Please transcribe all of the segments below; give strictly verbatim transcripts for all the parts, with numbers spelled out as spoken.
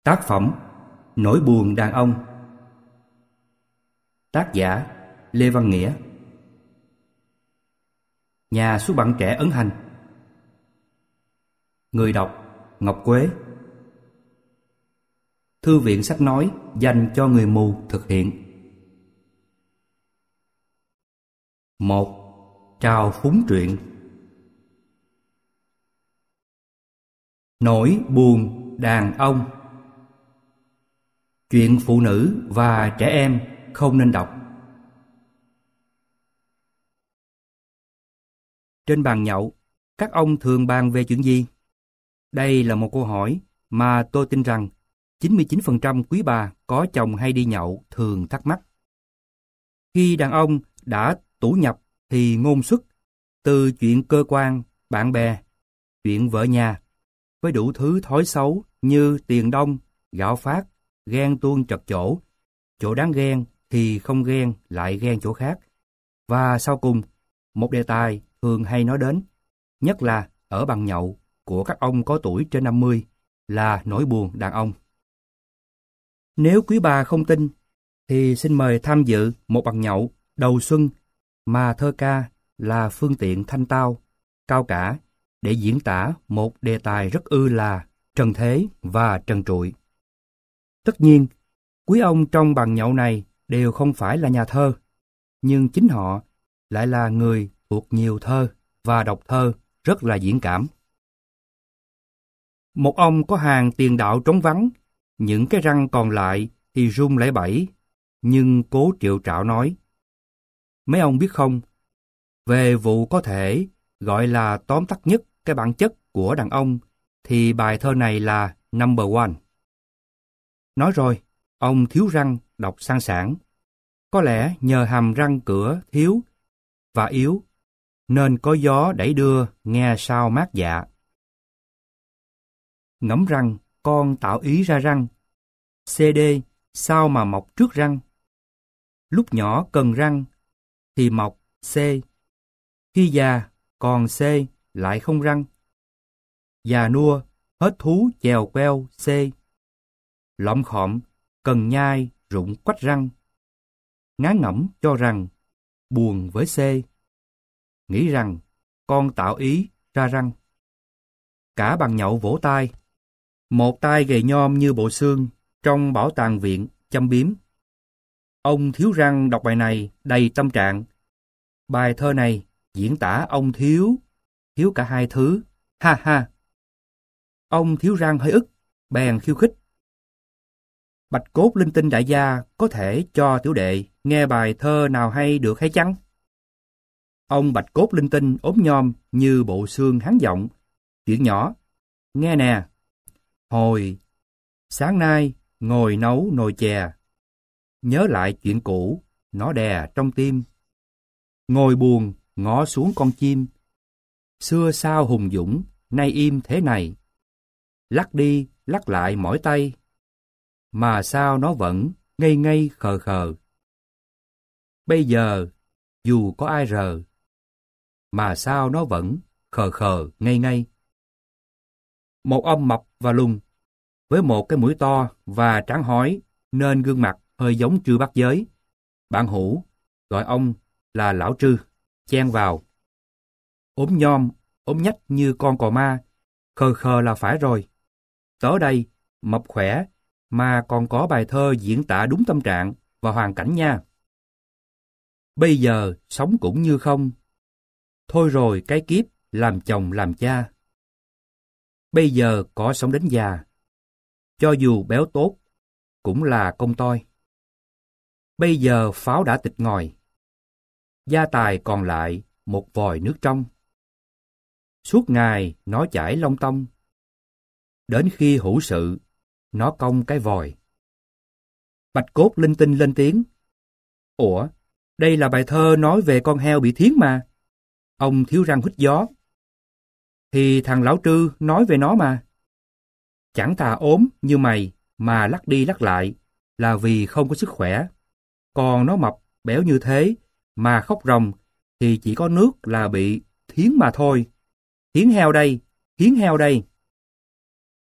Tác phẩm Nỗi buồn đàn ông. Tác giả Lê Văn Nghĩa. Nhà xuất bản Trẻ ấn hành. Người đọc Ngọc Quế. Thư viện sách nói dành cho người mù thực hiện. Một. Trào phúng truyện. Nỗi buồn đàn ông. Chuyện phụ nữ và trẻ em không nên đọc. Trên bàn nhậu, các ông thường bàn về chuyện gì? Đây là một câu hỏi mà tôi tin rằng chín mươi chín phần trăm quý bà có chồng hay đi nhậu thường thắc mắc. Khi đàn ông đã tủ nhập thì ngôn xuất, từ chuyện cơ quan, bạn bè, chuyện vợ nhà, với đủ thứ thói xấu như tiền đông, gạo phát, ghen tuông chật chỗ, chỗ đáng ghen thì không ghen lại ghen chỗ khác. Và sau cùng, một đề tài thường hay nói đến, nhất là ở bàn nhậu của các ông có tuổi trên năm mươi, là nỗi buồn đàn ông. Nếu quý bà không tin, thì xin mời tham dự một bàn nhậu đầu xuân mà thơ ca là phương tiện thanh tao, cao cả để diễn tả một đề tài rất ư là trần thế và trần trụi. Tất nhiên, quý ông trong bàn nhậu này đều không phải là nhà thơ, nhưng chính họ lại là người thuộc nhiều thơ và đọc thơ rất là diễn cảm. Một ông có hàng tiền đạo trống vắng, những cái răng còn lại thì rung lẩy bẩy, nhưng cố triệu trạo nói: mấy ông biết không, về vụ có thể gọi là tóm tắt nhất cái bản chất của đàn ông, thì bài thơ này là number one. Nói rồi, ông thiếu răng đọc sang sảng. Có lẽ nhờ hàm răng cửa thiếu và yếu, nên có gió đẩy đưa nghe sao mát dạ. Ngẫm rằng con tạo ý ra răng, xê đê sao mà mọc trước răng. Lúc nhỏ cần răng thì mọc C, khi già còn C lại không răng. Già nua hết thú chèo queo C, lõm khọm cần nhai rụng quách răng. Ngán ngẩm cho rằng buồn với C, nghĩ rằng con tạo ý ra răng. Cả bàn nhậu vỗ tay, một tay gầy nhom như bộ xương trong bảo tàng viện châm biếm. Ông thiếu răng đọc bài này đầy tâm trạng. Bài thơ này diễn tả ông thiếu, thiếu cả hai thứ, ha ha. Ông thiếu răng hơi ức, bèn khiêu khích: bạch cốt linh tinh đại gia có thể cho tiểu đệ nghe bài thơ nào hay được hay chăng? Ông bạch cốt linh tinh ốm nhom như bộ xương hán giọng: chuyện nhỏ, nghe nè. Hồi sáng nay ngồi nấu nồi chè, nhớ lại chuyện cũ, nó đè trong tim. Ngồi buồn ngó xuống con chim, xưa sao hùng dũng, nay im thế này. Lắc đi lắc lại mỏi tay, mà sao nó vẫn ngây ngây khờ khờ. Bây giờ dù có ai rờ, mà sao nó vẫn khờ khờ ngây ngây. Một ông mập và lùn, với một cái mũi to và trán hói, nên gương mặt hơi giống Trư Bát Giới. Bạn hữu gọi ông là Lão Trư, chen vào: ốm nhom, ốm nhách như con cò ma, khờ khờ là phải rồi. Tớ đây, mập khỏe, mà còn có bài thơ diễn tả đúng tâm trạng và hoàn cảnh nha. Bây giờ sống cũng như không, thôi rồi cái kiếp làm chồng làm cha. Bây giờ có sống đến già, cho dù béo tốt, cũng là công toi. Bây giờ pháo đã tịch ngòi, gia tài còn lại một vòi nước trong. Suốt ngày nó chảy long tông, đến khi hữu sự, nó cong cái vòi. Bạch cốt linh tinh lên tiếng: ủa, đây là bài thơ nói về con heo bị thiến mà. Ông thiếu răng huýt gió: thì thằng Lão Trư nói về nó mà. Chẳng thà ốm như mày mà lắc đi lắc lại là vì không có sức khỏe. Còn nó mập béo như thế mà khóc ròng thì chỉ có nước là bị thiến mà thôi. Thiến heo đây, thiến heo đây.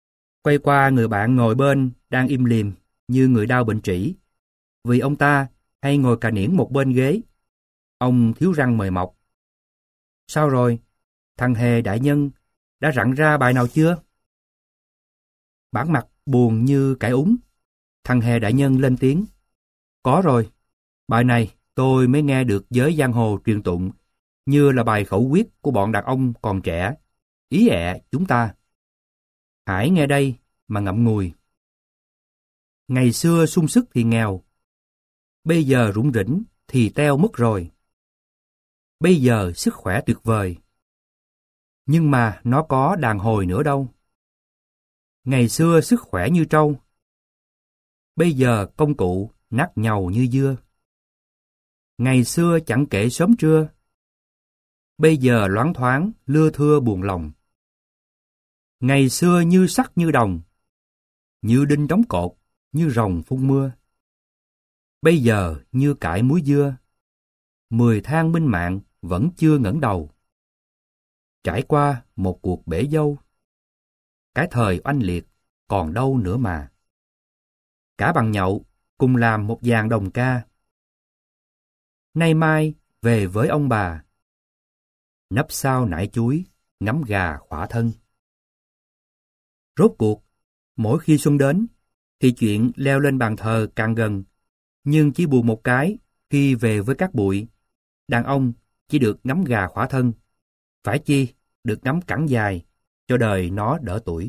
Quay qua người bạn ngồi bên đang im lìm như người đau bệnh trĩ, vì ông ta hay ngồi cà niễng một bên ghế. Ông thiếu răng mời mọc. Sao rồi? Thằng Hề đại nhân đã rặn ra bài nào chưa? Bản mặt buồn như cải úng. Thằng Hề đại nhân lên tiếng. Có rồi. Bài này tôi mới nghe được giới giang hồ truyền tụng, như là bài khẩu quyết của bọn đàn ông còn trẻ. Ý ẹ chúng ta. Hãy nghe đây mà ngậm ngùi. Ngày xưa sung sức thì nghèo, bây giờ rủng rỉnh thì teo mất rồi. Bây giờ sức khỏe tuyệt vời, nhưng mà nó có đàn hồi nữa đâu. Ngày xưa sức khỏe như trâu, bây giờ công cụ nát nhàu như dưa. Ngày xưa chẳng kể sớm trưa, bây giờ loáng thoáng lưa thưa buồn lòng. Ngày xưa như sắt như đồng, như đinh đóng cột, như rồng phun mưa. Bây giờ như cải muối dưa, mười thang minh mạng vẫn chưa ngẩng đầu. Trải qua một cuộc bể dâu, cái thời oanh liệt còn đâu nữa mà. Cả bằng nhậu cùng làm một dàn đồng ca. Nay mai về với ông bà, nấp sau nải chuối, ngắm gà khỏa thân. Rốt cuộc, mỗi khi xuân đến, thì chuyện leo lên bàn thờ càng gần, nhưng chỉ buồn một cái khi về với các bụi. Đàn ông chỉ được ngắm gà khỏa thân, phải chi được ngắm cẳng dài, cho đời nó đỡ tuổi.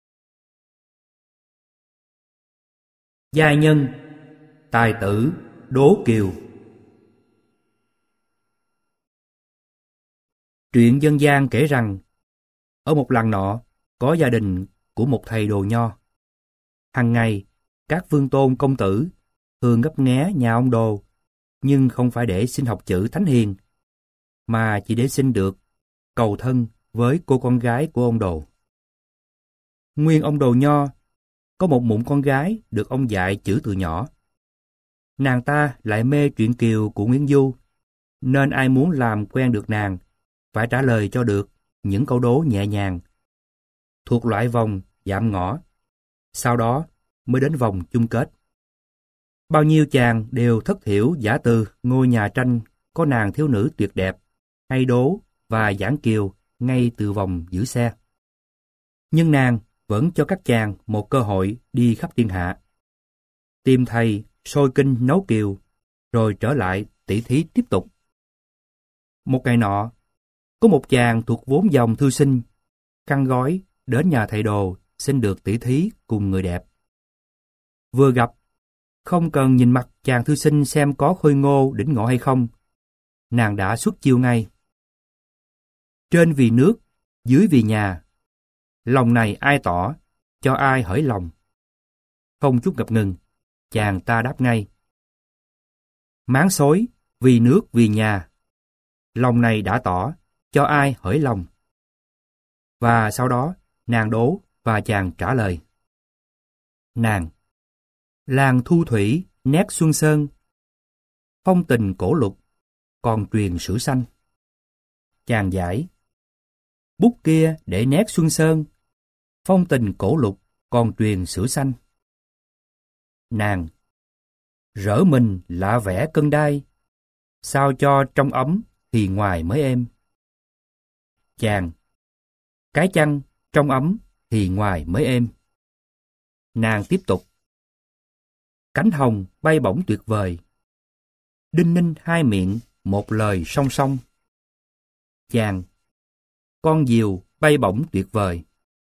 Giai nhân, tài tử, Đố Kiều. Truyện dân gian kể rằng, ở một làng nọ, có gia đình của một thầy đồ nho. Hằng ngày, các vương tôn công tử thường ngấp nghé nhà ông đồ, nhưng không phải để xin học chữ thánh hiền, mà chỉ để xin được cầu thân với cô con gái của ông đồ. Nguyên ông đồ nho có một mụn con gái được ông dạy chữ từ nhỏ. Nàng ta lại mê truyện Kiều của Nguyễn Du, nên ai muốn làm quen được nàng phải trả lời cho được những câu đố nhẹ nhàng, thuộc loại vòng dạm ngõ, sau đó mới đến vòng chung kết. Bao nhiêu chàng đều thất thiểu giả từ ngôi nhà tranh có nàng thiếu nữ tuyệt đẹp, hay đố và giảng Kiều ngay từ vòng giữ xe. Nhưng nàng vẫn cho các chàng một cơ hội đi khắp thiên hạ, tìm thầy soi kinh nấu Kiều, rồi trở lại tỉ thí tiếp tục. Một ngày nọ, có một chàng thuộc vốn dòng thư sinh, khăn gói đến nhà thầy đồ xin được tỉ thí cùng người đẹp. Vừa gặp, không cần nhìn mặt chàng thư sinh xem có khôi ngô đỉnh ngộ hay không, nàng đã xuất chiêu ngay. Trên vì nước, dưới vì nhà, lòng này ai tỏ, cho ai hởi lòng. Không chút ngập ngừng, chàng ta đáp ngay. Máng xối, vì nước vì nhà, lòng này đã tỏ, cho ai hởi lòng. Và sau đó, nàng đố và chàng trả lời. Nàng: làng thu thủy, nét xuân sơn, phong tình cổ lục, còn truyền sử xanh. Chàng giải: bút kia để nét xuân sơn, phong tình cổ lục, còn truyền sử xanh. Nàng: rỡ mình lạ vẽ cân đai, sao cho trong ấm thì ngoài mới êm. Chàng: cái chăng trong ấm thì ngoài mới êm. Nàng tiếp tục: cánh hồng bay bổng tuyệt vời, đinh ninh hai miệng một lời song song. Chàng: con diều bay bổng tuyệt vời.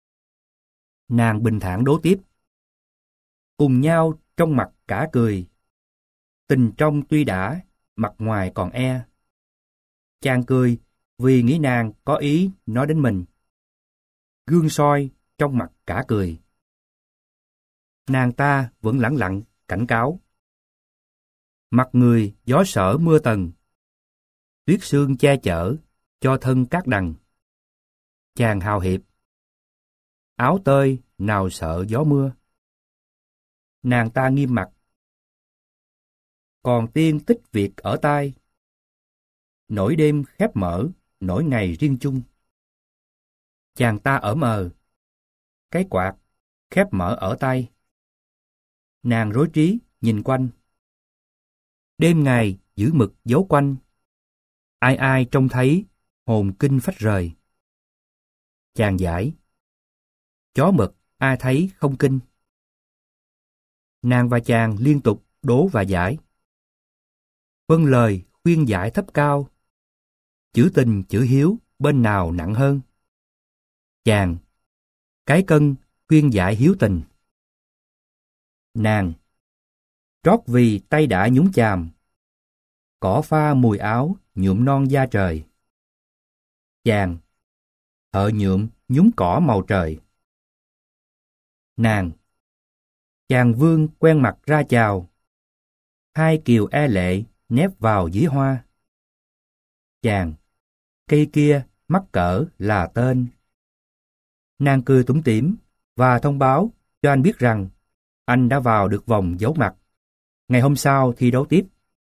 Nàng bình thản đố tiếp: cùng nhau trong mặt cả cười, tình trong tuy đã, mặt ngoài còn e. Chàng cười vì nghĩ nàng có ý nói đến mình. Gương soi trong mặt cả cười. Nàng ta vẫn lẳng lặng cảnh cáo: mặt người gió sở mưa tần, tuyết sương che chở cho thân cát đằng. Chàng hào hiệp: áo tơi nào sợ gió mưa. Nàng ta nghiêm mặt: còn tiên tích việc ở tai, nỗi đêm khép mở, nỗi ngày riêng chung. Chàng ta ở mờ: cái quạt khép mở ở tay. Nàng rối trí, nhìn quanh. Đêm ngày giữ mực giấu quanh. Ai ai trông thấy, hồn kinh phách rời. Chàng giải. Chó mực ai thấy không kinh. Nàng và chàng liên tục đố và giải. Vâng lời khuyên giải thấp cao. Chữ tình chữ hiếu bên nào nặng hơn. Chàng. Cái cân khuyên giải hiếu tình. Nàng. Trót vì tay đã nhúng chàm. Cỏ pha mùi áo nhuộm non da trời. Chàng. Thợ nhuộm nhúng cỏ màu trời. Nàng. Chàng vương quen mặt ra chào. Hai kiều e lệ nép vào dưới hoa. Chàng. Cây kia mắc cỡ là tên. Nàng cười tủm tỉm và thông báo cho anh biết rằng anh đã vào được vòng giấu mặt. Ngày hôm sau thi đấu tiếp.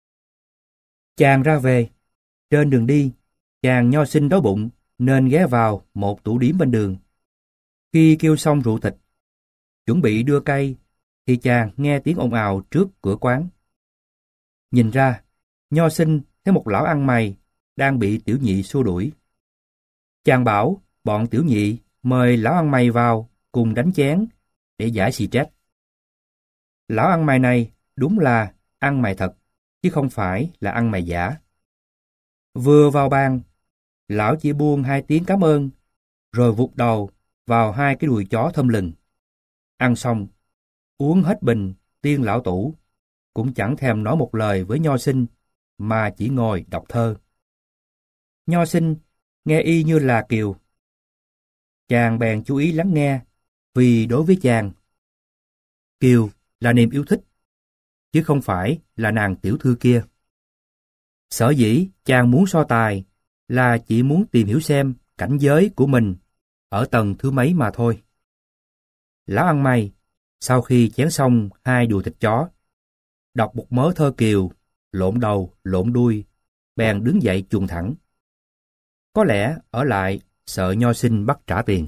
Chàng ra về. Trên đường đi, chàng nho sinh đói bụng nên ghé vào một tủ điếm bên đường. Khi kêu xong rượu thịt, chuẩn bị đưa cây, thì chàng nghe tiếng ồn ào trước cửa quán. Nhìn ra, nho sinh thấy một lão ăn mày đang bị tiểu nhị xua đuổi. Chàng bảo bọn tiểu nhị mời lão ăn mày vào cùng đánh chén để giải xì trách. Lão ăn mày này đúng là ăn mày thật, chứ không phải là ăn mày giả. Vừa vào bàn, lão chỉ buông hai tiếng cảm ơn, rồi vụt đầu vào hai cái đùi chó thơm lừng. Ăn xong, uống hết bình tiên lão tủ, cũng chẳng thèm nói một lời với nho sinh, mà chỉ ngồi đọc thơ. Nho sinh nghe y như là kiều. Chàng bèn chú ý lắng nghe, vì đối với chàng, kiều là niềm yêu thích, chứ không phải là nàng tiểu thư kia. Sở dĩ chàng muốn so tài là chỉ muốn tìm hiểu xem cảnh giới của mình ở tầng thứ mấy mà thôi. Lão ăn mày, sau khi chén xong hai đùi thịt chó, đọc một mớ thơ kiều, lộn đầu, lộn đuôi, bèn đứng dậy chuồn thẳng. Có lẽ ở lại sợ nho sinh bắt trả tiền.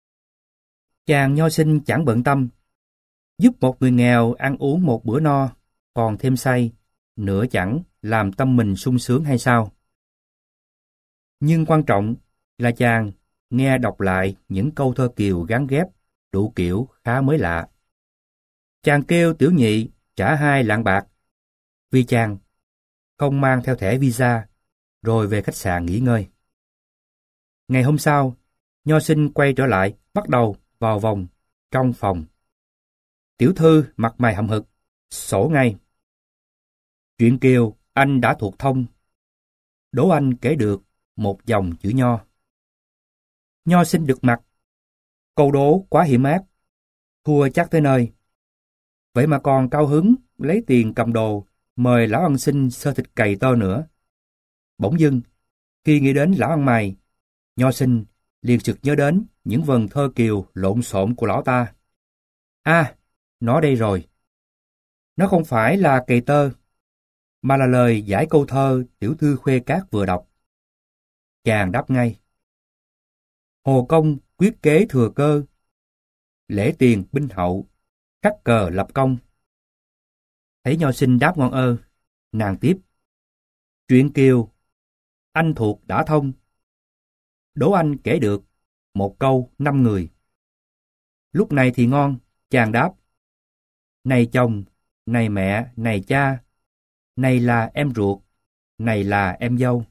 Chàng nho sinh chẳng bận tâm, giúp một người nghèo ăn uống một bữa no, còn thêm say, nửa chẳng làm tâm mình sung sướng hay sao? Nhưng quan trọng là chàng nghe đọc lại những câu thơ kiều gắn ghép, đủ kiểu khá mới lạ. Chàng kêu tiểu nhị trả hai lạng bạc, vì chàng không mang theo thẻ visa, rồi về khách sạn nghỉ ngơi. Ngày hôm sau, nho sinh quay trở lại, bắt đầu vào vòng trong phòng. Tiểu thư mặt mày hậm hực, sổ ngay. Chuyện kiều anh đã thuộc thông. Đố anh kể được một dòng chữ nho. Nho sinh được mặt. Câu đố quá hiểm ác, thua chắc tới nơi. Vậy mà còn cao hứng lấy tiền cầm đồ mời lão ăn xin sơ thịt cầy to nữa. Bỗng dưng, khi nghĩ đến lão ăn mày, nho sinh liền sực nhớ đến những vần thơ kiều lộn xộn của lão ta. À, nó đây rồi. Nó không phải là cầy tơ, mà là lời giải câu thơ tiểu thư Khuê Cát vừa đọc. Chàng đáp ngay. Hồ công quyết kế thừa cơ, lễ tiền binh hậu, khắc cờ lập công. Thấy nho sinh đáp ngon ơ, nàng tiếp. Chuyện kiều, anh thuộc đã thông. Đố anh kể được một câu năm người. Lúc này thì ngon, chàng đáp. Này chồng, này mẹ, này cha, này là em ruột, này là em dâu.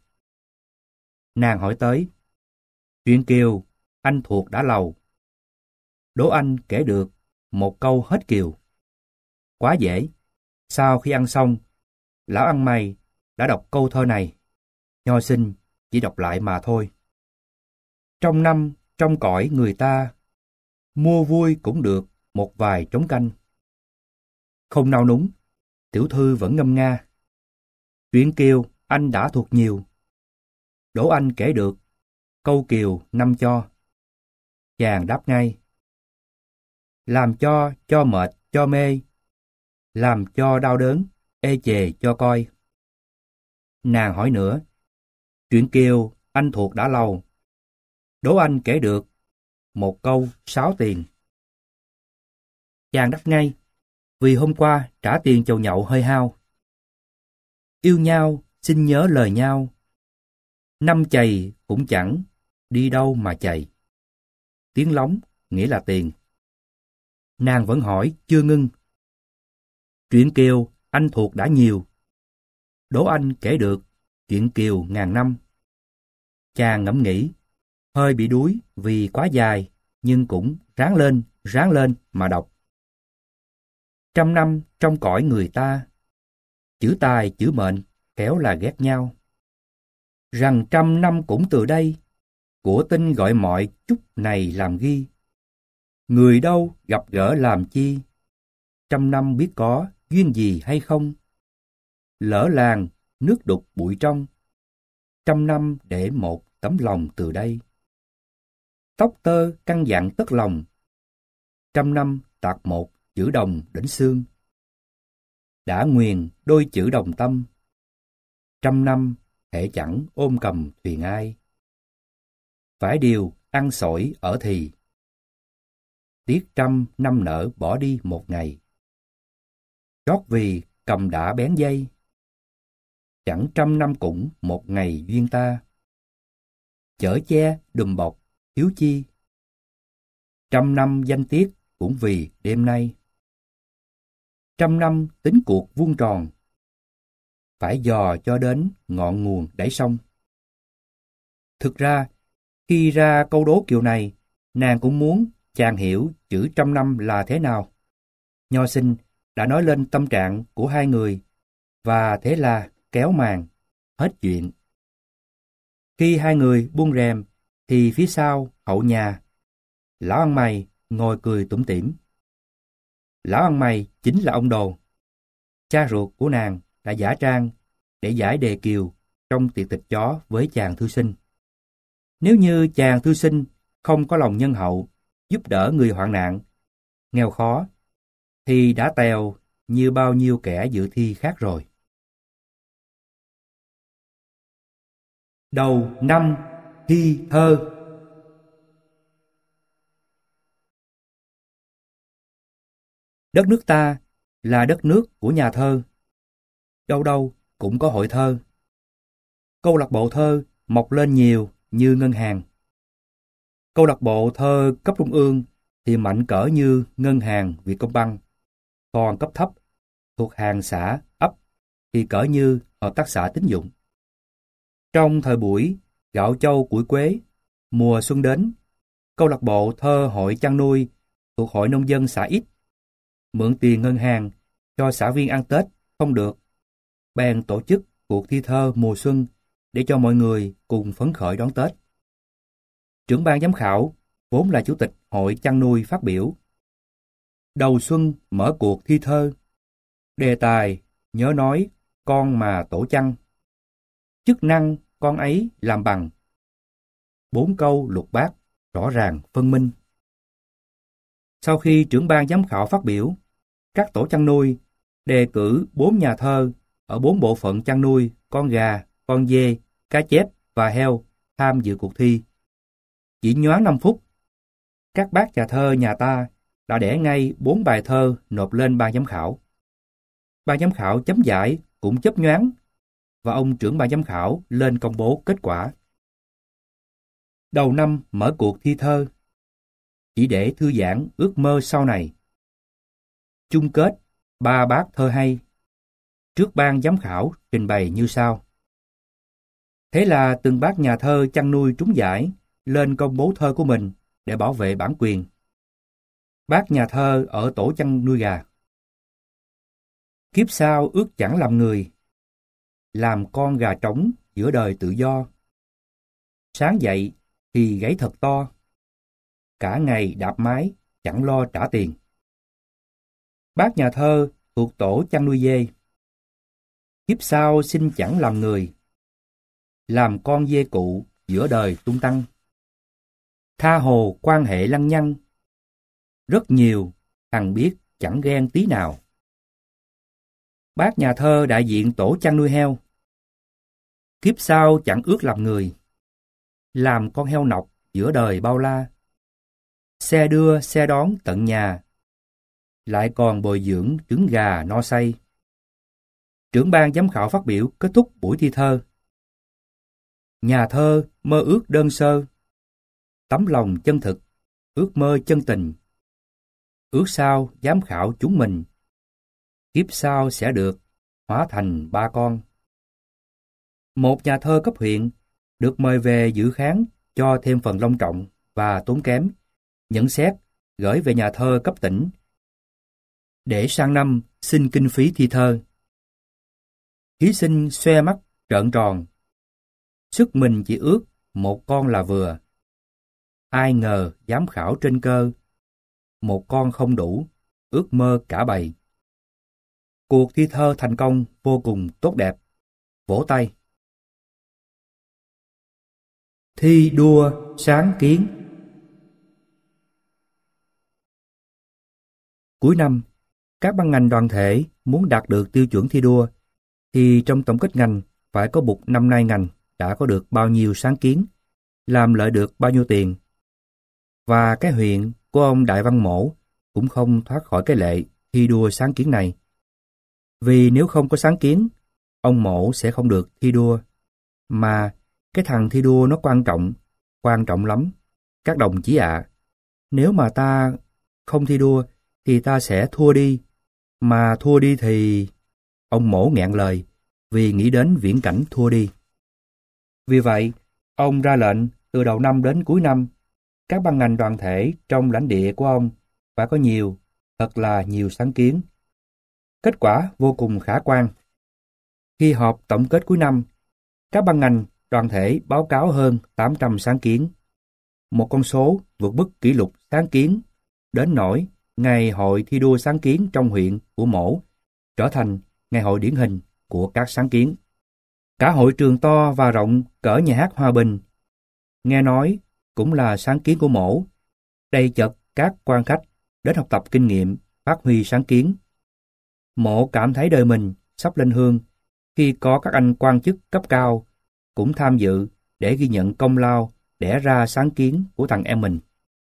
Nàng hỏi tới. Chuyện kiều, anh thuộc đã lầu. Đố anh kể được một câu hết kiều. Quá dễ. Sau khi ăn xong, lão ăn mày đã đọc câu thơ này. Nho sinh chỉ đọc lại mà thôi. Trong năm, trong cõi người ta, mua vui cũng được một vài trống canh. Không nao núng, tiểu thư vẫn ngâm nga. Chuyện kiều anh đã thuộc nhiều. Đố anh kể được câu kiều năm cho. Chàng đáp ngay. Làm cho, cho mệt, cho mê. Làm cho đau đớn, ê chề cho coi. Nàng hỏi nữa. Chuyện kiều anh thuộc đã lâu. Đố anh kể được một câu sáu tiền. chàng đáp ngay, vì hôm qua trả tiền chầu nhậu hơi hao. Yêu nhau, xin nhớ lời nhau. Năm chày cũng chẳng, đi đâu mà chày. Tiếng lóng nghĩa là tiền. Nàng vẫn hỏi chưa ngưng. Chuyện Kiều anh thuộc đã nhiều. Đố anh kể được chuyện Kiều ngàn năm. Chàng ngẫm nghĩ, hơi bị đuối vì quá dài, nhưng cũng ráng lên, ráng lên mà đọc. Trăm năm trong cõi người ta, chữ tài chữ mệnh khéo là ghét nhau. Rằng trăm năm cũng từ đây, của tinh gọi mọi chút này làm ghi. Người đâu gặp gỡ làm chi, trăm năm biết có duyên gì hay không. Lỡ làng, nước đục bụi trong, trăm năm để một tấm lòng từ đây. Tóc tơ căn dặn tất lòng, trăm năm tạc một chữ đồng đến xương. Đã nguyền đôi chữ đồng tâm, trăm năm thể chẳng ôm cầm thuyền ai. Phải điều ăn sổi ở thì, tiếc trăm năm nở bỏ đi một ngày. Trót vì cầm đã bén dây, chẳng trăm năm cũng một ngày duyên ta. Chở che đùm bọc thiếu chi, trăm năm danh tiếc cũng vì đêm nay. Trăm năm tính cuộc vuông tròn, phải dò cho đến ngọn nguồn đáy sông. Thực ra, khi ra câu đố kiểu này, nàng cũng muốn chàng hiểu chữ trăm năm là thế nào. Nho sinh đã nói lên tâm trạng của hai người, và thế là kéo màn, hết chuyện. Khi hai người buông rèm, thì phía sau, hậu nhà, lão ăn mày ngồi cười tủm tỉm. Lão ăn mày chính là ông Đồ, cha ruột của nàng đã giả trang để giải đề kiều trong tiệc thịt chó với chàng thư sinh. Nếu như chàng thư sinh không có lòng nhân hậu, giúp đỡ người hoạn nạn, nghèo khó, thì đã tèo như bao nhiêu kẻ dự thi khác rồi. Đầu năm thi thơ. Đất nước ta là đất nước của nhà thơ. Đâu đâu cũng có hội thơ. Câu lạc bộ thơ mọc lên nhiều như ngân hàng. Câu lạc bộ thơ cấp trung ương thì mạnh cỡ như ngân hàng Vietcombank, còn cấp thấp thuộc hàng xã, ấp thì cỡ như hợp tác xã tín dụng. Trong thời buổi gạo châu củi quế, mùa xuân đến, câu lạc bộ thơ hội chăn nuôi thuộc hội nông dân xã X mượn tiền ngân hàng cho xã viên ăn Tết không được, bèn tổ chức cuộc thi thơ mùa xuân để cho mọi người cùng phấn khởi đón Tết. Trưởng ban giám khảo vốn là chủ tịch hội chăn nuôi phát biểu. Đầu xuân mở cuộc thi thơ, đề tài nhớ nói con mà tổ chăn, chức năng con ấy làm bằng. Bốn câu lục bát rõ ràng phân minh. Sau khi trưởng ban giám khảo phát biểu, các tổ chăn nuôi đề cử bốn nhà thơ ở bốn bộ phận chăn nuôi con gà, con dê, cá chép và heo tham dự cuộc thi. Chỉ nhoáng năm phút, các bác nhà thơ nhà ta đã đẻ ngay bốn bài thơ nộp lên ban giám khảo. Ban giám khảo chấm giải cũng chớp nhoáng, và ông trưởng ban giám khảo lên công bố kết quả. Đầu năm mở cuộc thi thơ, chỉ để thư giãn ước mơ sau này. Chung kết ba bát thơ hay, trước ban giám khảo trình bày như sau. Thế là từng bác nhà thơ chăn nuôi trúng giải lên công bố thơ của mình để bảo vệ bản quyền. Bác nhà thơ ở tổ chăn nuôi gà. Kiếp sau ước chẳng làm người, làm con gà trống giữa đời tự do. Sáng dậy thì gáy thật to, cả ngày đạp mái chẳng lo trả tiền. Bác nhà thơ thuộc tổ chăn nuôi dê. Kiếp sau xin chẳng làm người, làm con dê cụ giữa đời tung tăng. Tha hồ quan hệ lăng nhăng, rất nhiều thằng biết chẳng ghen tí nào. Bác nhà thơ đại diện tổ chăn nuôi heo. Kiếp sau chẳng ước làm người, làm con heo nọc giữa đời bao la. Xe đưa xe đón tận nhà, lại còn bồi dưỡng trứng gà no say. Trưởng ban giám khảo phát biểu kết thúc buổi thi thơ. Nhà thơ mơ ước đơn sơ, tấm lòng chân thực, ước mơ chân tình. Ước sao giám khảo chúng mình, kiếp sau sẽ được hóa thành ba con. Một nhà thơ cấp huyện được mời về dự khán cho thêm phần long trọng và tốn kém, nhận xét gửi về nhà thơ cấp tỉnh để sang năm xin kinh phí thi thơ. Thí sinh xoe mắt trợn tròn, sức mình chỉ ước một con là vừa. Ai ngờ giám khảo trên cơ, một con không đủ, ước mơ cả bầy. Cuộc thi thơ thành công vô cùng tốt đẹp. Vỗ tay. Thi đua sáng kiến. Cuối năm, các ban ngành đoàn thể muốn đạt được tiêu chuẩn thi đua, thì trong tổng kết ngành phải có mục năm nay ngành đã có được bao nhiêu sáng kiến, làm lợi được bao nhiêu tiền. Và cái huyện của ông Đại Văn Mổ cũng không thoát khỏi cái lệ thi đua sáng kiến này. Vì nếu không có sáng kiến, ông Mổ sẽ không được thi đua. Mà cái thằng thi đua nó quan trọng, quan trọng lắm. Các đồng chí ạ, nếu mà ta không thi đua thì ta sẽ thua đi. Mà thua đi thì... Ông Mổ nghẹn lời vì nghĩ đến viễn cảnh thua đi. Vì vậy, ông ra lệnh từ đầu năm đến cuối năm, các ban ngành đoàn thể trong lãnh địa của ông phải có nhiều, thật là nhiều sáng kiến. Kết quả vô cùng khả quan. Khi họp tổng kết cuối năm, các ban ngành đoàn thể báo cáo hơn tám trăm sáng kiến. Một con số vượt mức kỷ lục sáng kiến, đến nỗi ngày hội thi đua sáng kiến trong huyện của Mổ trở thành ngày hội điển hình của các sáng kiến. Cả hội trường to và rộng cỡ nhà hát Hòa Bình, nghe nói cũng là sáng kiến của Mổ, đầy chật các quan khách đến học tập kinh nghiệm, phát huy sáng kiến. Mổ cảm thấy đời mình sắp lên hương khi có các anh quan chức cấp cao cũng tham dự để ghi nhận công lao đẻ ra sáng kiến của thằng em mình.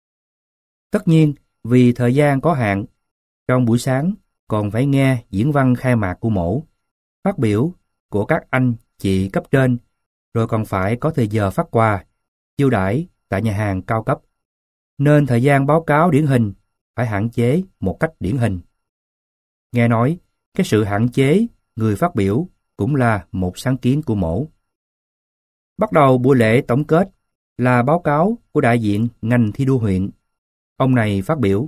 Tất nhiên, vì thời gian có hạn, trong buổi sáng còn phải nghe diễn văn khai mạc của Mổ, phát biểu của các anh chị cấp trên, rồi còn phải có thời giờ phát quà, chiêu đãi tại nhà hàng cao cấp. Nên thời gian báo cáo điển hình phải hạn chế một cách điển hình. Nghe nói, cái sự hạn chế người phát biểu cũng là một sáng kiến của Mổ. Bắt đầu buổi lễ tổng kết là báo cáo của đại diện ngành thi đua huyện. Ông này phát biểu: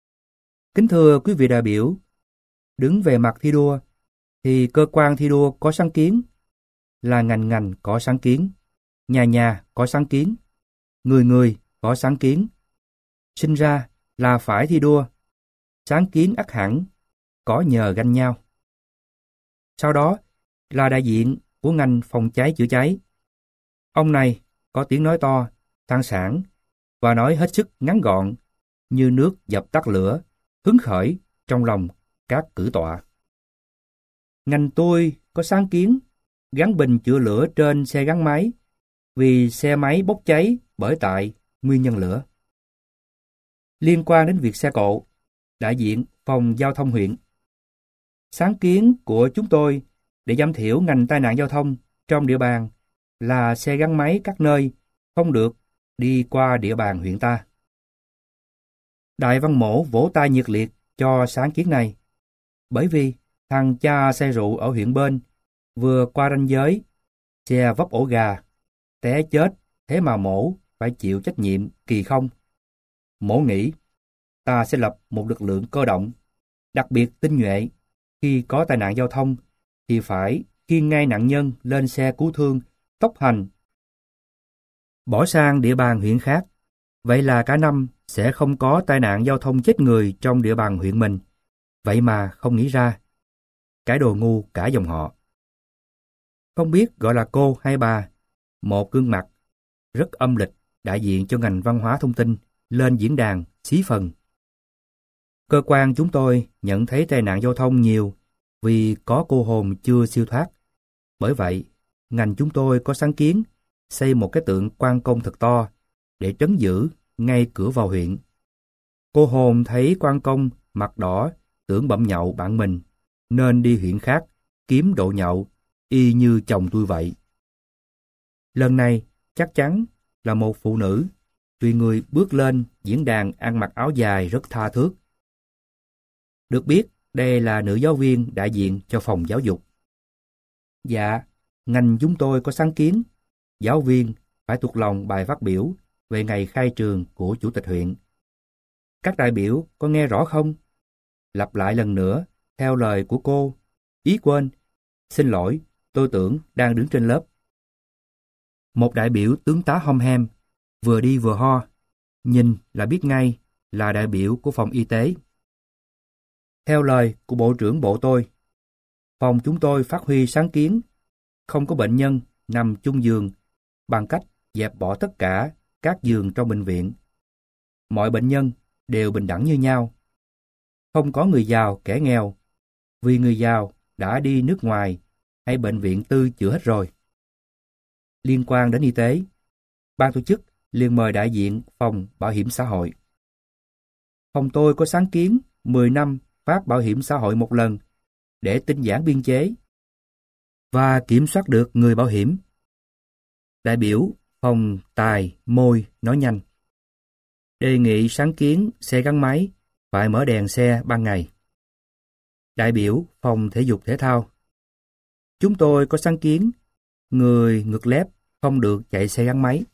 Kính thưa quý vị đại biểu, đứng về mặt thi đua, thì cơ quan thi đua có sáng kiến, là ngành ngành có sáng kiến, nhà nhà có sáng kiến, người người có sáng kiến. Sinh ra là phải thi đua, sáng kiến ắt hẳn, có nhờ ganh nhau. Sau đó là đại diện của ngành phòng cháy chữa cháy. Ông này có tiếng nói to, sang sảng và nói hết sức ngắn gọn, như nước dập tắt lửa, hứng khởi trong lòng các cử tọa. Ngành tôi có sáng kiến gắn bình chữa lửa trên xe gắn máy, vì xe máy bốc cháy bởi tại nguyên nhân lửa. Liên quan đến việc xe cộ, đại diện phòng giao thông huyện: Sáng kiến của chúng tôi để giảm thiểu ngành tai nạn giao thông trong địa bàn là xe gắn máy các nơi không được đi qua địa bàn huyện ta. Đại Văn Mổ vỗ tay nhiệt liệt cho sáng kiến này, bởi vì thằng cha say rượu ở huyện bên vừa qua ranh giới, xe vấp ổ gà, té chết, thế mà Mổ phải chịu trách nhiệm kỳ không. Mổ nghĩ, ta sẽ lập một lực lượng cơ động, đặc biệt tinh nhuệ, khi có tai nạn giao thông thì phải khiêng ngay nạn nhân lên xe cứu thương, tốc hành, bỏ sang địa bàn huyện khác. Vậy là cả năm sẽ không có tai nạn giao thông chết người trong địa bàn huyện mình. Vậy mà không nghĩ ra. Cái đồ ngu cả dòng họ. Không biết gọi là cô hay bà, một gương mặt rất âm lịch đại diện cho ngành văn hóa thông tin lên diễn đàn xí phần. Cơ quan chúng tôi nhận thấy tai nạn giao thông nhiều vì có cô hồn chưa siêu thoát. Bởi vậy, ngành chúng tôi có sáng kiến xây một cái tượng quan công thật to để trấn giữ ngay cửa vào huyện. Cô hồn thấy quan công mặt đỏ, tưởng bậm nhậu bạn mình, nên đi huyện khác, kiếm độ nhậu, y như chồng tôi vậy. Lần này, chắc chắn là một phụ nữ, vì người bước lên diễn đàn ăn mặc áo dài rất tha thước. Được biết, đây là nữ giáo viên đại diện cho phòng giáo dục. Dạ, ngành chúng tôi có sáng kiến, giáo viên phải thuộc lòng bài phát biểu về ngày khai trường của chủ tịch huyện. Các đại biểu có nghe rõ không? Lặp lại lần nữa, theo lời của cô. Ý quên, xin lỗi, tôi tưởng đang đứng trên lớp. Một đại biểu tướng tá hom hem, vừa đi vừa ho, nhìn là biết ngay là đại biểu của phòng y tế. Theo lời của bộ trưởng bộ tôi, phòng chúng tôi phát huy sáng kiến, không có bệnh nhân nằm chung giường bằng cách dẹp bỏ tất cả các giường trong bệnh viện. Mọi bệnh nhân đều bình đẳng như nhau. Không có người giàu kẻ nghèo, vì người giàu đã đi nước ngoài hay bệnh viện tư chữa hết rồi. Liên quan đến y tế, ban tổ chức liền mời đại diện phòng bảo hiểm xã hội. Phòng tôi có sáng kiến mười năm phát bảo hiểm xã hội một lần để tinh giản biên chế và kiểm soát được người bảo hiểm. Đại biểu phòng tài môi nói nhanh. Đề nghị sáng kiến xe gắn máy phải mở đèn xe ban ngày. Đại biểu phòng thể dục thể thao. Chúng tôi có sáng kiến người ngực lép không được chạy xe gắn máy.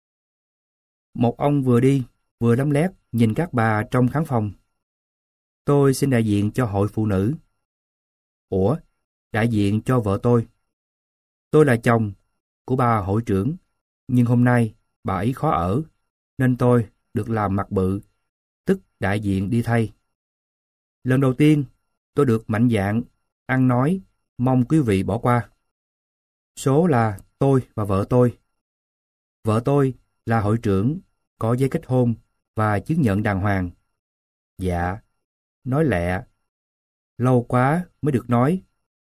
Một ông vừa đi vừa lấm lét nhìn các bà trong khán phòng. Tôi xin đại diện cho hội phụ nữ. Ủa, đại diện cho vợ tôi. Tôi là chồng của bà hội trưởng, nhưng hôm nay bà ấy khó ở, nên tôi được làm mặt bự, tức đại diện đi thay. Lần đầu tiên, tôi được mạnh dạn, ăn nói, mong quý vị bỏ qua. Số là tôi và vợ tôi. Vợ tôi là hội trưởng, có giấy kết hôn và chứng nhận đàng hoàng. Dạ, nói lẹ. Lâu quá mới được nói.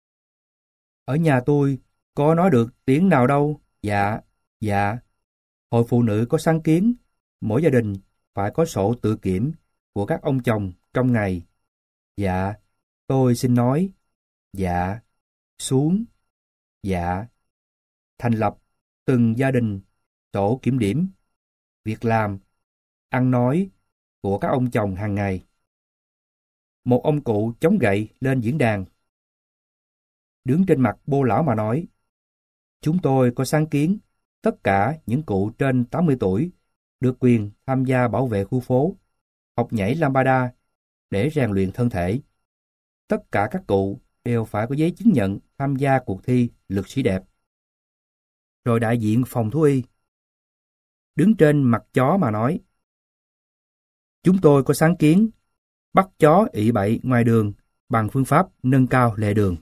Ở nhà tôi có nói được tiếng nào đâu. Dạ, dạ. Hội phụ nữ có sáng kiến, mỗi gia đình phải có sổ tự kiểm của các ông chồng trong ngày. Dạ, tôi xin nói. Dạ, xuống. Dạ. Thành lập từng gia đình tổ kiểm điểm, việc làm, ăn nói của các ông chồng hàng ngày. Một ông cụ chống gậy lên diễn đàn. Đứng trên mặt bô lão mà nói, chúng tôi có sáng kiến tất cả những cụ trên tám mươi tuổi được quyền tham gia bảo vệ khu phố, học nhảy lambada để rèn luyện thân thể. Tất cả các cụ đều phải có giấy chứng nhận tham gia cuộc thi lực sĩ đẹp. Rồi đại diện phòng thú y đứng trên mặt chó mà nói, chúng tôi có sáng kiến bắt chó ị bậy ngoài đường bằng phương pháp nâng cao lệ đường.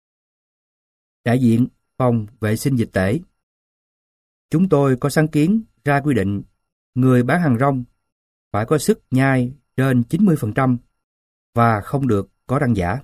Đại diện phòng vệ sinh dịch tễ, chúng tôi có sáng kiến ra quy định người bán hàng rong phải có sức nhai trên chín mươi phần trăm và không được có răng giả.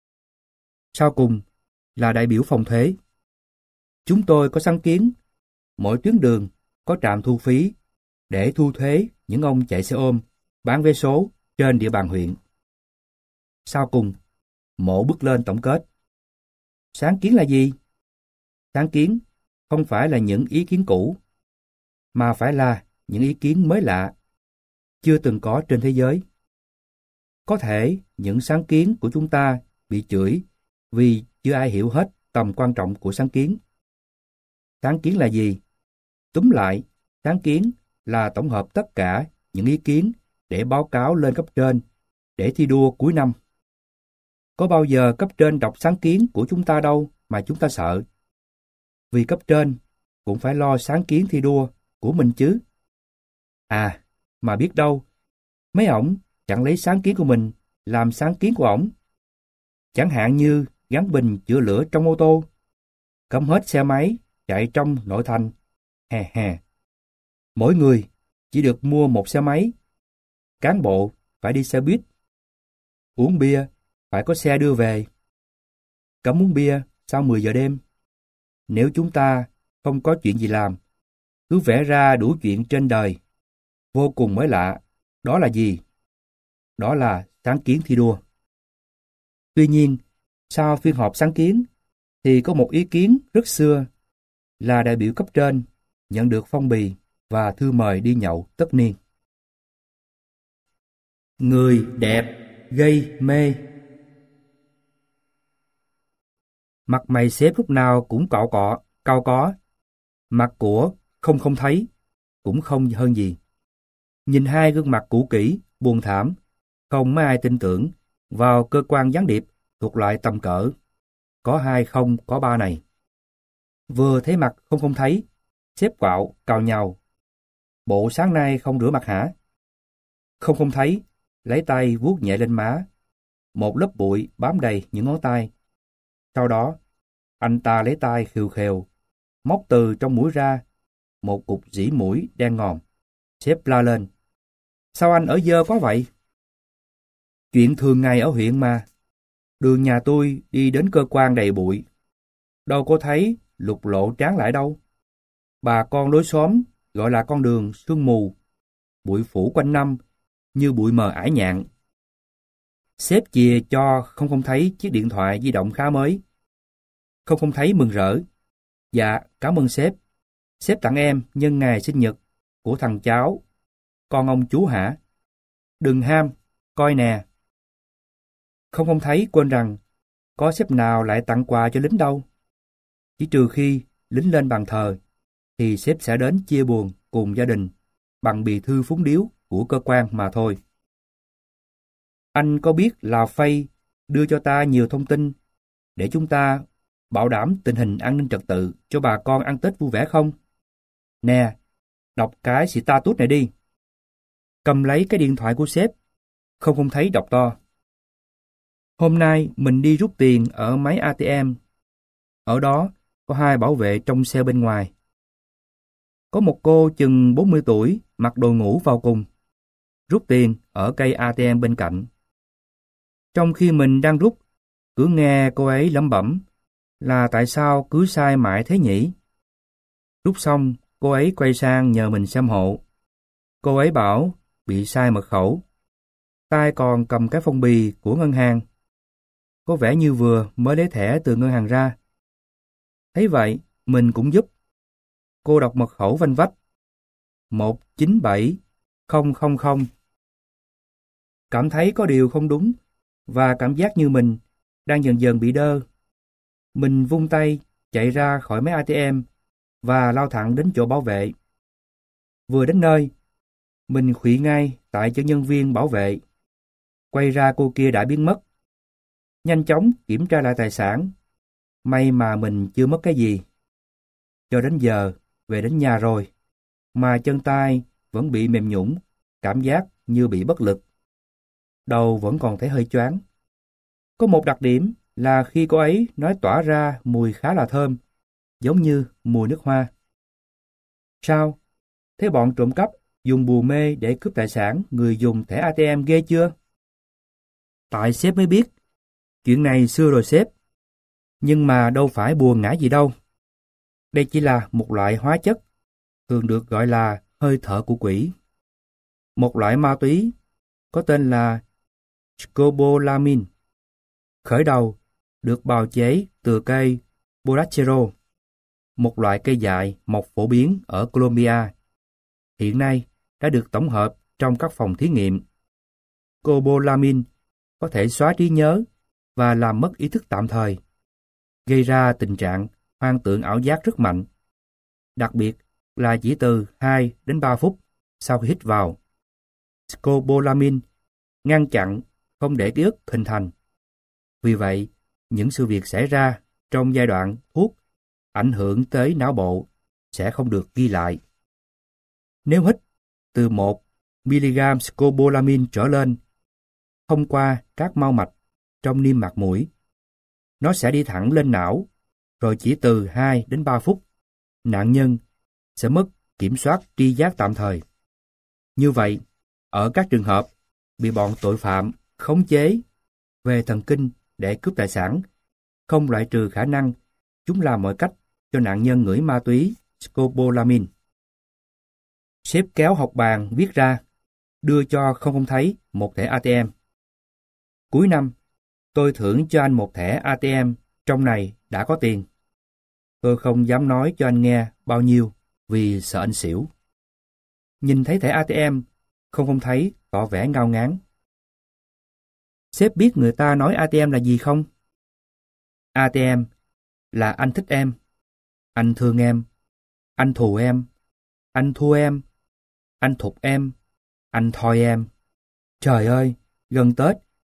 Sau cùng là đại biểu phòng thuế. Chúng tôi có sáng kiến mỗi tuyến đường có trạm thu phí để thu thuế những ông chạy xe ôm, bán vé số trên địa bàn huyện. Sau cùng, Mộ bước lên tổng kết. Sáng kiến là gì? Sáng kiến không phải là những ý kiến cũ, mà phải là những ý kiến mới lạ, chưa từng có trên thế giới. Có thể những sáng kiến của chúng ta bị chửi vì chưa ai hiểu hết tầm quan trọng của sáng kiến. Sáng kiến là gì? Túm lại, sáng kiến là tổng hợp tất cả những ý kiến để báo cáo lên cấp trên, để thi đua cuối năm. Có bao giờ cấp trên đọc sáng kiến của chúng ta đâu mà chúng ta sợ. Vì cấp trên cũng phải lo sáng kiến thi đua của mình chứ. À, mà biết đâu, mấy ổng chẳng lấy sáng kiến của mình làm sáng kiến của ổng. Chẳng hạn như gắn bình chữa lửa trong ô tô, cấm hết xe máy chạy trong nội thành, hè hè. Mỗi người chỉ được mua một xe máy, cán bộ phải đi xe buýt, uống bia phải có xe đưa về, cấm uống bia sau mười giờ đêm. Nếu chúng ta không có chuyện gì làm, cứ vẽ ra đủ chuyện trên đời, vô cùng mới lạ. Đó là gì? Đó là sáng kiến thi đua. Tuy nhiên, sau phiên họp sáng kiến, thì có một ý kiến rất xưa là đại biểu cấp trên nhận được phong bì và thư mời đi nhậu tất niên. Người đẹp gây mê. Mặt mày sếp lúc nào cũng cọ cọ, cau có. Mặt của không không thấy, cũng không hơn gì. Nhìn hai gương mặt cũ kỹ, buồn thảm, không mấy ai tin tưởng vào cơ quan gián điệp thuộc loại tầm cỡ. Có hai không có ba này. Vừa thấy mặt không không thấy, sếp quạo, cào nhàu. Bộ sáng nay không rửa mặt hả? Không không thấy, lấy tay vuốt nhẹ lên má. Một lớp bụi bám đầy những ngón tay. Sau đó, anh ta lấy tay khều khều, móc từ trong mũi ra một cục dĩ mũi đen ngòm. Sếp la lên. Sao anh ở dơ quá vậy? Chuyện thường ngày ở huyện mà. Đường nhà tôi đi đến cơ quan đầy bụi. Đâu có thấy lục lộ tráng lại đâu. Bà con lối xóm gọi là con đường sương mù. Bụi phủ quanh năm như bụi mờ ải nhạn. Sếp chìa cho không không thấy chiếc điện thoại di động khá mới. Không không thấy mừng rỡ. Dạ, cảm ơn sếp. Sếp tặng em nhân ngày sinh nhật của thằng cháu. Con ông chú hả? Đừng ham, coi nè. Không không thấy quên rằng có sếp nào lại tặng quà cho lính đâu. Chỉ trừ khi lính lên bàn thờ thì sếp sẽ đến chia buồn cùng gia đình bằng bì thư phúng điếu của cơ quan mà thôi. Anh có biết là Phây đưa cho ta nhiều thông tin để chúng ta bảo đảm tình hình an ninh trật tự cho bà con ăn Tết vui vẻ không? Nè, đọc cái status này đi. Cầm lấy cái điện thoại của sếp, không không thấy đọc to. Hôm nay mình đi rút tiền ở máy a tê em. Ở đó có hai bảo vệ trong xe bên ngoài. Có một cô chừng bốn mươi tuổi mặc đồ ngủ vào cùng. Rút tiền ở cây a tê em bên cạnh. Trong khi mình đang rút, cứ nghe cô ấy lẩm bẩm là tại sao cứ sai mãi thế nhỉ? Rút xong, cô ấy quay sang nhờ mình xem hộ. Cô ấy bảo bị sai mật khẩu. Tay còn cầm cái phong bì của ngân hàng. Có vẻ như vừa mới lấy thẻ từ ngân hàng ra. Thấy vậy, mình cũng giúp. Cô đọc mật khẩu vanh vách. một chín bảy không không không. Cảm thấy có điều không đúng và cảm giác như mình đang dần dần bị đơ. Mình vung tay chạy ra khỏi máy a tê em và lao thẳng đến chỗ bảo vệ. Vừa đến nơi, mình khuỵu ngay tại cho nhân viên bảo vệ. Quay ra cô kia đã biến mất. Nhanh chóng kiểm tra lại tài sản. May mà mình chưa mất cái gì. Cho đến giờ, về đến nhà rồi, mà chân tay vẫn bị mềm nhũn, cảm giác như bị bất lực. Đầu vẫn còn thấy hơi choáng. Có một đặc điểm là khi cô ấy nói tỏa ra mùi khá là thơm, giống như mùi nước hoa. Sao? Thế bọn trộm cắp dùng bùa mê để cướp tài sản người dùng thẻ a tê em ghê chưa? Tại sếp mới biết. Chuyện này xưa rồi sếp. Nhưng mà đâu phải bùa ngải gì đâu. Đây chỉ là một loại hóa chất, thường được gọi là hơi thở của quỷ. Một loại ma túy có tên là scopolamine. Khởi đầu được bào chế từ cây borrachero, một loại cây dại mọc phổ biến ở Colombia. Hiện nay đã được tổng hợp trong các phòng thí nghiệm. Scopolamine có thể xóa trí nhớ và làm mất ý thức tạm thời, gây ra tình trạng hoang tưởng ảo giác rất mạnh, đặc biệt là chỉ từ hai đến ba phút sau khi hít vào. Scopolamine ngăn chặn không để ký ức hình thành. Vì vậy, những sự việc xảy ra trong giai đoạn thuốc ảnh hưởng tới não bộ sẽ không được ghi lại. Nếu hít từ một mi-li-gam scopolamine trở lên thông qua các mao mạch trong niêm mạc mũi, nó sẽ đi thẳng lên não, rồi chỉ từ hai đến ba phút, nạn nhân sẽ mất kiểm soát tri giác tạm thời. Như vậy, ở các trường hợp bị bọn tội phạm khống chế về thần kinh để cướp tài sản, không loại trừ khả năng chúng làm mọi cách cho nạn nhân ngửi ma túy scopolamine. Sếp kéo học bàn viết ra, đưa cho không không thấy một thẻ a tê em. Cuối năm, tôi thưởng cho anh một thẻ a tê em, trong này đã có tiền. Tôi không dám nói cho anh nghe bao nhiêu vì sợ anh xỉu. Nhìn thấy thẻ a tê em, không không thấy tỏ vẻ ngao ngán. Sếp biết người ta nói a tê em là gì không? a tê em là anh thích em, anh thương em, anh thù em, anh thua em, anh thục em, anh thoi em. Trời ơi, gần Tết.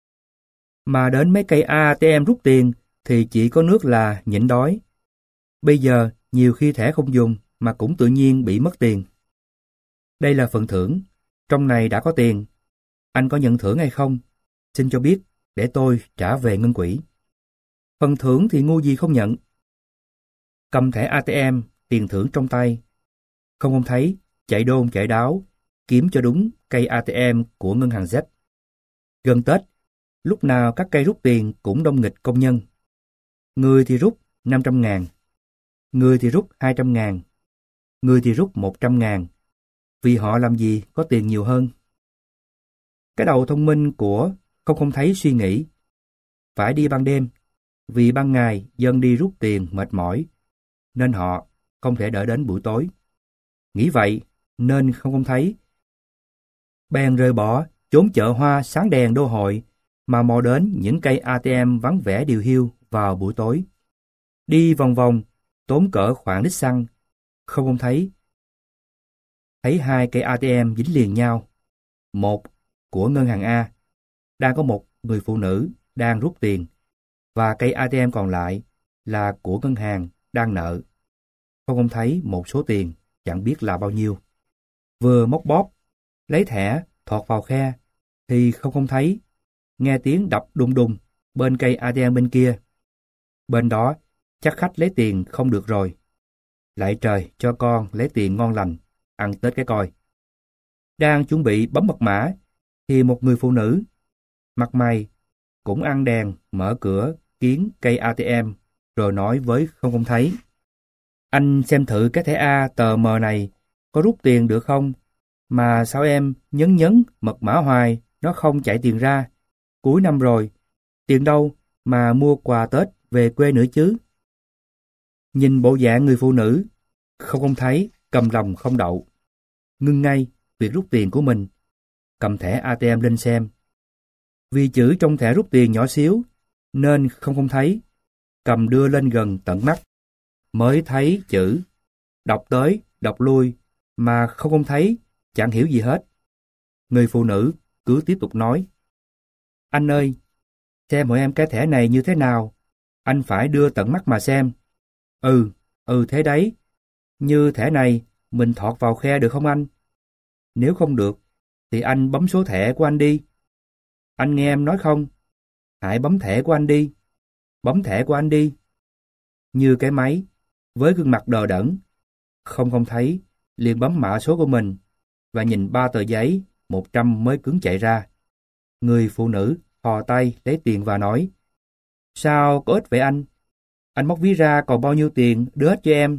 Mà đến mấy cây a tê em rút tiền thì chỉ có nước là nhịn đói. Bây giờ nhiều khi thẻ không dùng mà cũng tự nhiên bị mất tiền. Đây là phần thưởng, trong này đã có tiền. Anh có nhận thưởng hay không? Xin cho biết để tôi trả về ngân quỹ. Phần thưởng thì ngu gì không nhận. Cầm thẻ a tê em, tiền thưởng trong tay. Không không thấy, chạy đôn chạy đáo, kiếm cho đúng cây a tê em của ngân hàng Z. Gần Tết, lúc nào các cây rút tiền cũng đông nghịch công nhân. Người thì rút năm trăm ngàn, người thì rút hai trăm ngàn, người thì rút một trăm ngàn, vì họ làm gì có tiền nhiều hơn. Cái đầu thông minh của không không thấy suy nghĩ, phải đi ban đêm, vì ban ngày dân đi rút tiền mệt mỏi, nên họ không thể đợi đến buổi tối. Nghĩ vậy nên không không thấy bèn rời bỏ chốn chợ hoa sáng đèn đô hội mà mò đến những cây a tê em vắng vẻ điều hiu vào buổi tối. Đi vòng vòng, tốn cỡ khoảng lít xăng, không không thấy. Thấy hai cây a tê em dính liền nhau. Một của ngân hàng A, đang có một người phụ nữ đang rút tiền, và cây a tê em còn lại là của ngân hàng đang nợ. Không không thấy một số tiền, chẳng biết là bao nhiêu. Vừa móc bóp, lấy thẻ, thọt vào khe, thì không không thấy. Nghe tiếng đập đùng đùng bên cây a tê em bên kia. Bên đó, chắc khách lấy tiền không được rồi. Lại trời cho con lấy tiền ngon lành, ăn Tết cái coi. Đang chuẩn bị bấm mật mã, thì một người phụ nữ, mặt mày, cũng ăn đèn, mở cửa, kiến cây a tê em, rồi nói với không không thấy. Anh xem thử cái thẻ A tờ mờ này có rút tiền được không? Mà sao em nhấn nhấn mật mã hoài, nó không chạy tiền ra. Cuối năm rồi, tiền đâu mà mua quà Tết về quê nữa chứ? Nhìn bộ dạng người phụ nữ, không không thấy cầm lòng không đậu. Ngưng ngay việc rút tiền của mình, cầm thẻ a tê em lên xem. Vì chữ trong thẻ rút tiền nhỏ xíu, nên không không thấy, cầm đưa lên gần tận mắt, mới thấy chữ, đọc tới, đọc lui, mà không không thấy, chẳng hiểu gì hết. Người phụ nữ cứ tiếp tục nói, anh ơi, xem hộ em cái thẻ này như thế nào, anh phải đưa tận mắt mà xem. Ừ, ừ thế đấy, như thẻ này mình thọt vào khe được không anh? Nếu không được, thì anh bấm số thẻ của anh đi. Anh nghe em nói không? Hãy bấm thẻ của anh đi. Bấm thẻ của anh đi. Như cái máy, với gương mặt đờ đẫn, không không thấy, liền bấm mã số của mình, và nhìn ba tờ giấy, một trăm mới cứng chạy ra. Người phụ nữ thò tay lấy tiền và nói, sao có ít vậy anh? Anh móc ví ra còn bao nhiêu tiền đưa hết cho em.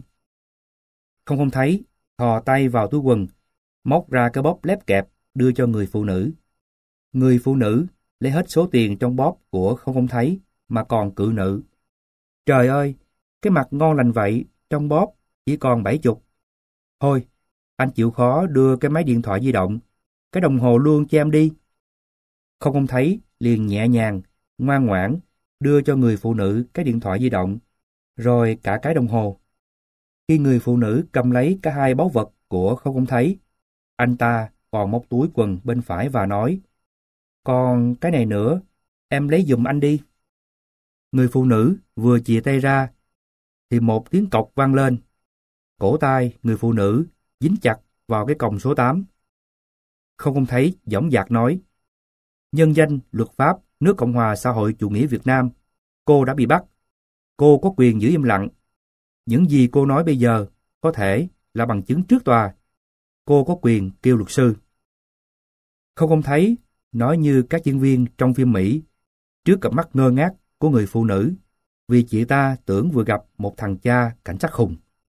Không không thấy, thò tay vào túi quần, móc ra cái bóp lép kẹp đưa cho người phụ nữ. Người phụ nữ lấy hết số tiền trong bóp của không không thấy mà còn cự nữ. Trời ơi, cái mặt ngon lành vậy, trong bóp chỉ còn bảy chục. Thôi, anh chịu khó đưa cái máy điện thoại di động, cái đồng hồ luôn cho em đi. Không không thấy, liền nhẹ nhàng, ngoan ngoãn, đưa cho người phụ nữ cái điện thoại di động, rồi cả cái đồng hồ. Khi người phụ nữ cầm lấy cả hai báu vật của không không thấy, anh ta còn móc túi quần bên phải và nói, còn cái này nữa, em lấy giùm anh đi. Người phụ nữ vừa chìa tay ra, thì một tiếng cộc vang lên. Cổ tay người phụ nữ dính chặt vào cái còng số tám. Không không thấy dõng dạc nói, nhân danh luật pháp nước Cộng hòa xã hội chủ nghĩa Việt Nam, cô đã bị bắt. Cô có quyền giữ im lặng. Những gì cô nói bây giờ có thể là bằng chứng trước tòa. Cô có quyền kêu luật sư. Không không thấy nói như các diễn viên trong phim Mỹ trước cặp mắt ngơ ngác của người phụ nữ, vì chị ta tưởng vừa gặp một thằng cha cảnh sát khùng.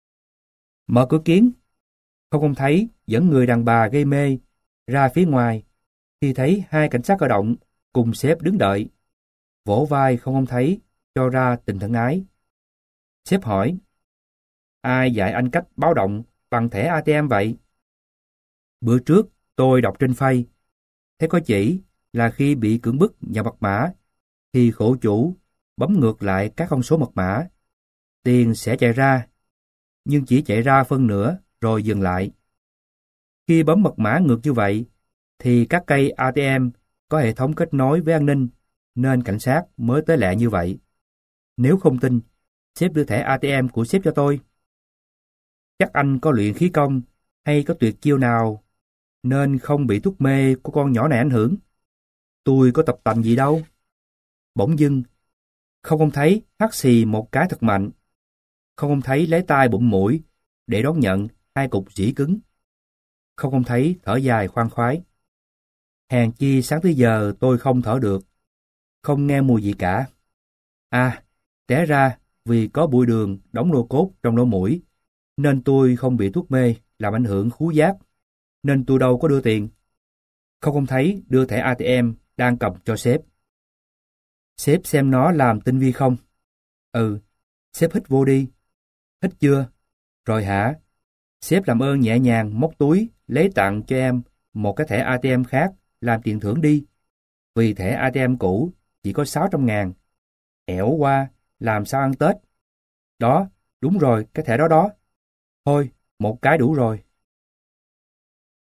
Mở cửa kiến, không không thấy dẫn người đàn bà gây mê ra phía ngoài, thì thấy hai cảnh sát cơ động cùng sếp đứng đợi, vỗ vai không ông thấy, cho ra tình thân ái. Sếp hỏi, ai dạy anh cách báo động bằng thẻ a tê em vậy? Bữa trước tôi đọc trên Face, thấy có chỉ là khi bị cưỡng bức nhập mật mã, thì khổ chủ bấm ngược lại các con số mật mã, tiền sẽ chạy ra, nhưng chỉ chạy ra phân nửa rồi dừng lại. Khi bấm mật mã ngược như vậy, thì các cây a tê em có hệ thống kết nối với an ninh, nên cảnh sát mới tới lẹ như vậy. Nếu không tin, sếp đưa thẻ a tê em của sếp cho tôi. Chắc anh có luyện khí công hay có tuyệt chiêu nào nên không bị thuốc mê của con nhỏ này ảnh hưởng. Tôi có tập tành gì đâu. Bỗng dưng, không ông thấy hắt xì một cái thật mạnh. Không ông thấy lấy tay bụm mũi để đón nhận hai cục rỉ cứng. Không ông thấy thở dài khoan khoái. Hèn chi sáng tới giờ tôi không thở được, không nghe mùi gì cả. À, té ra vì có bụi đường đóng lô cốt trong lỗ mũi, nên tôi không bị thuốc mê làm ảnh hưởng khứu giác, nên tôi đâu có đưa tiền. Không ông thấy đưa thẻ a tê em đang cầm cho sếp. Sếp xem nó làm tinh vi không? Ừ, sếp hít vô đi. Hít chưa? Rồi hả? Sếp làm ơn nhẹ nhàng móc túi lấy tặng cho em một cái thẻ a tê em khác làm tiền thưởng đi. Vì thẻ a tê em cũ chỉ có sáu trăm ngàn. Ẻo qua, làm sao ăn Tết? Đó, đúng rồi, cái thẻ đó đó. Thôi, một cái đủ rồi.